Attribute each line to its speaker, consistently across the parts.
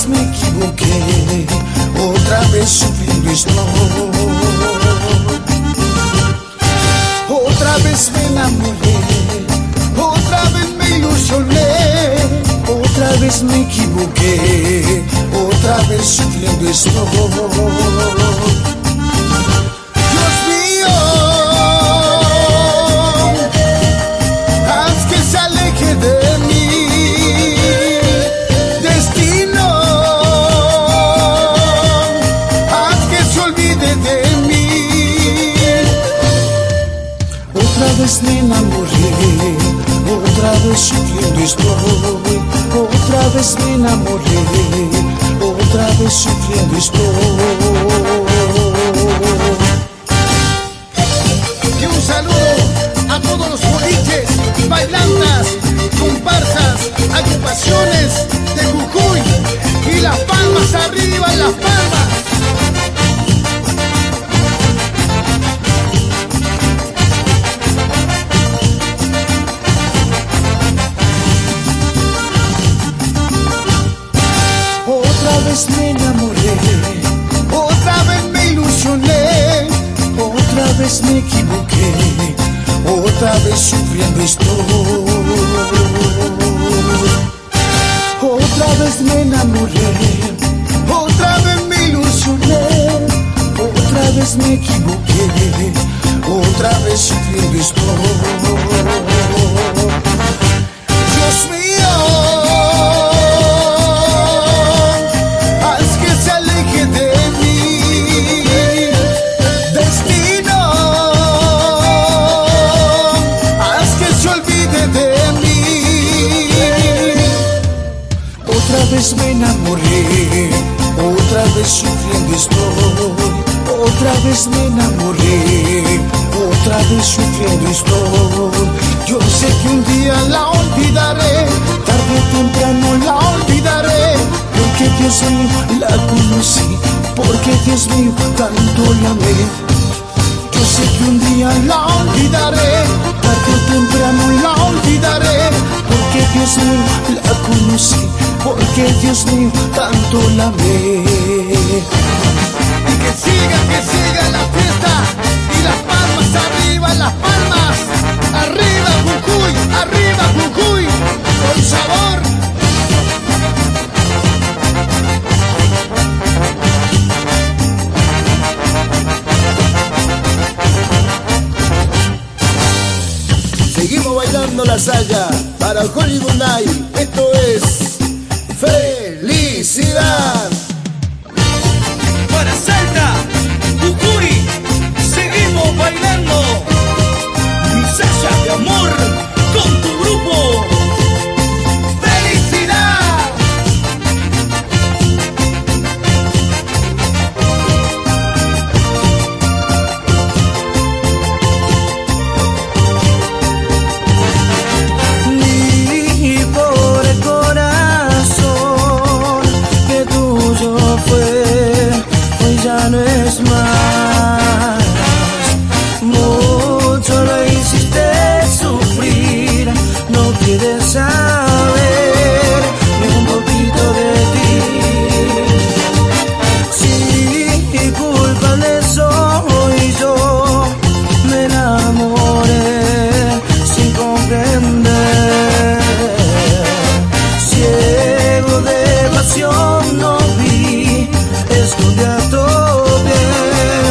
Speaker 1: vez me equivoqué, otra vez sufriendo estoy. Otra vez me enamoré, otra vez me ilusioné, otra vez me equivoqué, otra vez sufriendo estoy. Dios mío, haz que se aleje de mí. Destino, haz que se olvide de mí. Otra vez me enamoré, otra vez sufriendo estoy. Otra vez me enamoré, otra vez sufriendo estoy. Y un saludo a todos los boliches, bailantas, comparsas, agrupaciones de Jujuy. Y las palmas arriba, las palmas. Otra vez me enamoré, otra vez me ilusioné, otra vez me equivoqué, otra vez sufriendo estoy. Otra vez me enamoré, otra vez me ilusioné, otra vez me equivoqué, otra vez sufriendo estoy. Dios mío, otra vez me enamoré, otra vez sufriendo estoy. Otra vez me enamoré, otra vez sufriendo estoy. Yo sé que un día la olvidaré, tarde o temprano la olvidaré, porque Dios mío la conocí, porque Dios mío tanto la amé. Yo sé que un día la olvidaré, tarde o temprano la olvidaré, porque Dios mío la conocí, porque Dios mío tanto la amé. Y que siga la fiesta, y las palmas arriba, las palmas arriba Jujuy, con sabor. Seguimos bailando la saya para Hollywood Night. Esto es felicidad.
Speaker 2: Para Salta, Jujuy, seguimos bailando. Mi saya de amor con tu grupo. ¡Felicidad!
Speaker 3: No es más, mucho lo hiciste sufrir, no quieres saber ni un poquito de ti. Si culpable soy yo, me enamoré sin comprender, ciego de pasión no vi, escondí a todo bien.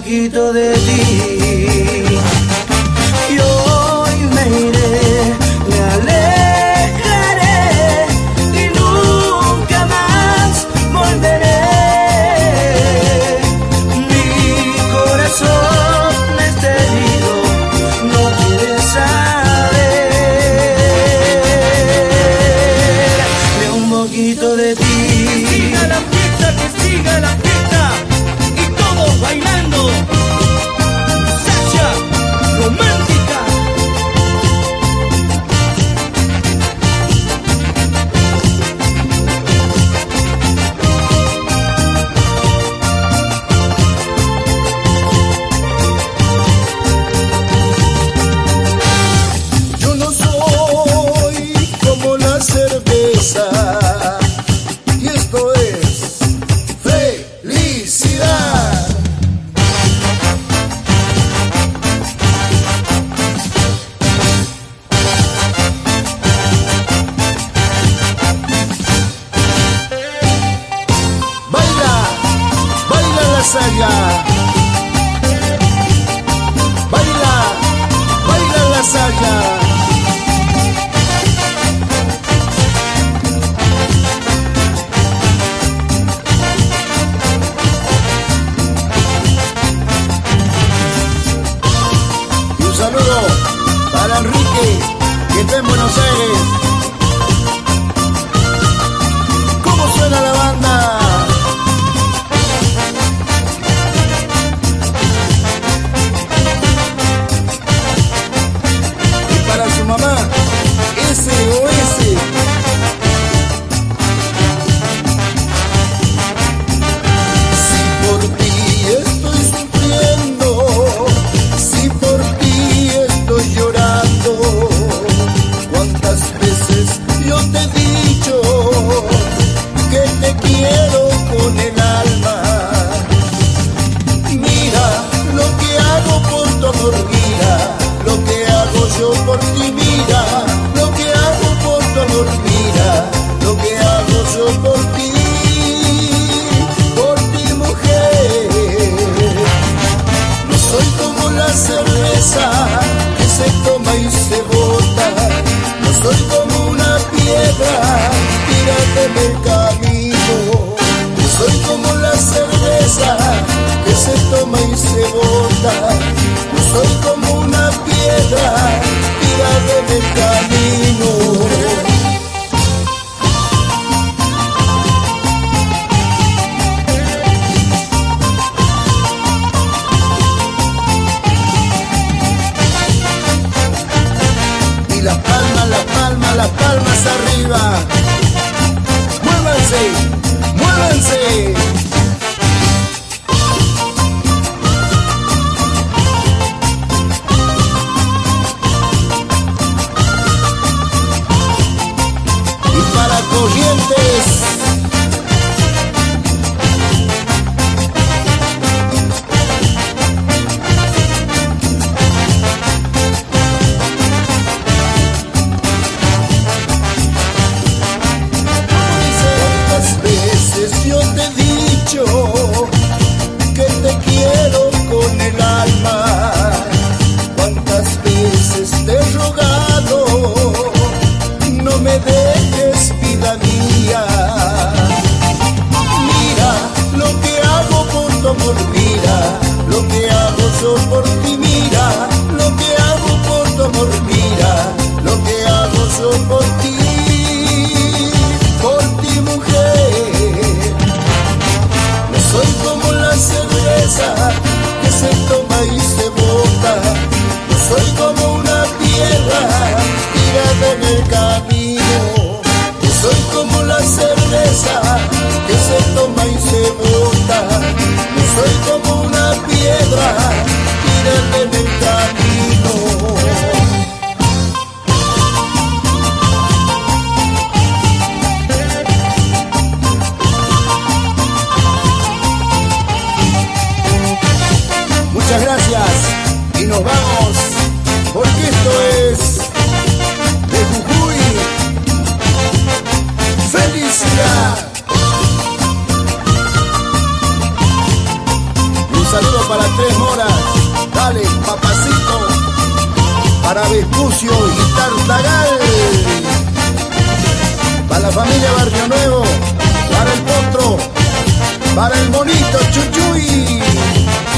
Speaker 3: poquito de ti. Y hoy me iré, me alejaré y nunca más volveré. Mi corazón está herido, no quiere saber de un poquito de ti.
Speaker 2: Que siga la fiesta y todos bailando. Sasha, romántica.
Speaker 1: Yo no soy como la cerveza, y esto es felicidad. Baila, baila la saya. Baila, baila la saya. Un saludo para Enrique, que está en Buenos Aires. ¿Cómo suena la banda? Y para su mamá, SOS. Si por ti estoy sufriendo, si por ti estoy llorando, cuántas veces yo te he dicho que te quiero con el alma. Mira lo que hago por tu amor, mira lo que hago yo por ti, mira lo que hago por tu amor, mira lo que hago yo por ti mujer. No soy como la cerveza que se toma y se bota, no soy como una piedra tirada en el camino. No soy como la cerveza que se toma y se bota, no soy como una piedra tirada en el camino. Y las palmas, las palmas, las palmas arriba. Muévanse, muévanse. Y para Corrientes, ¿cuántas veces yo te he dicho que te quiero con el alma? ¿Cuántas veces te he rogado, no me dejes, vida mía? Mira lo que hago por tu amor, mira lo que hago yo por ti, mira lo que hago por tu amor, mira lo que hago yo por ti mujer. No soy como la cerveza que se toma y se bota, no soy como una piedra tirada en el camino. No soy como la cerveza que se toma y se bota, no soy como una piedra tirada en el camino. Muchas gracias y nos vamos, porque esto es de Jujuy. ¡Felicidad! Y un saludo para Tres
Speaker 4: Dale, papacito, para Vespucio y Tartagal, para la familia Barrio Nuevo, para el Potro, para el Monito Chuchuy.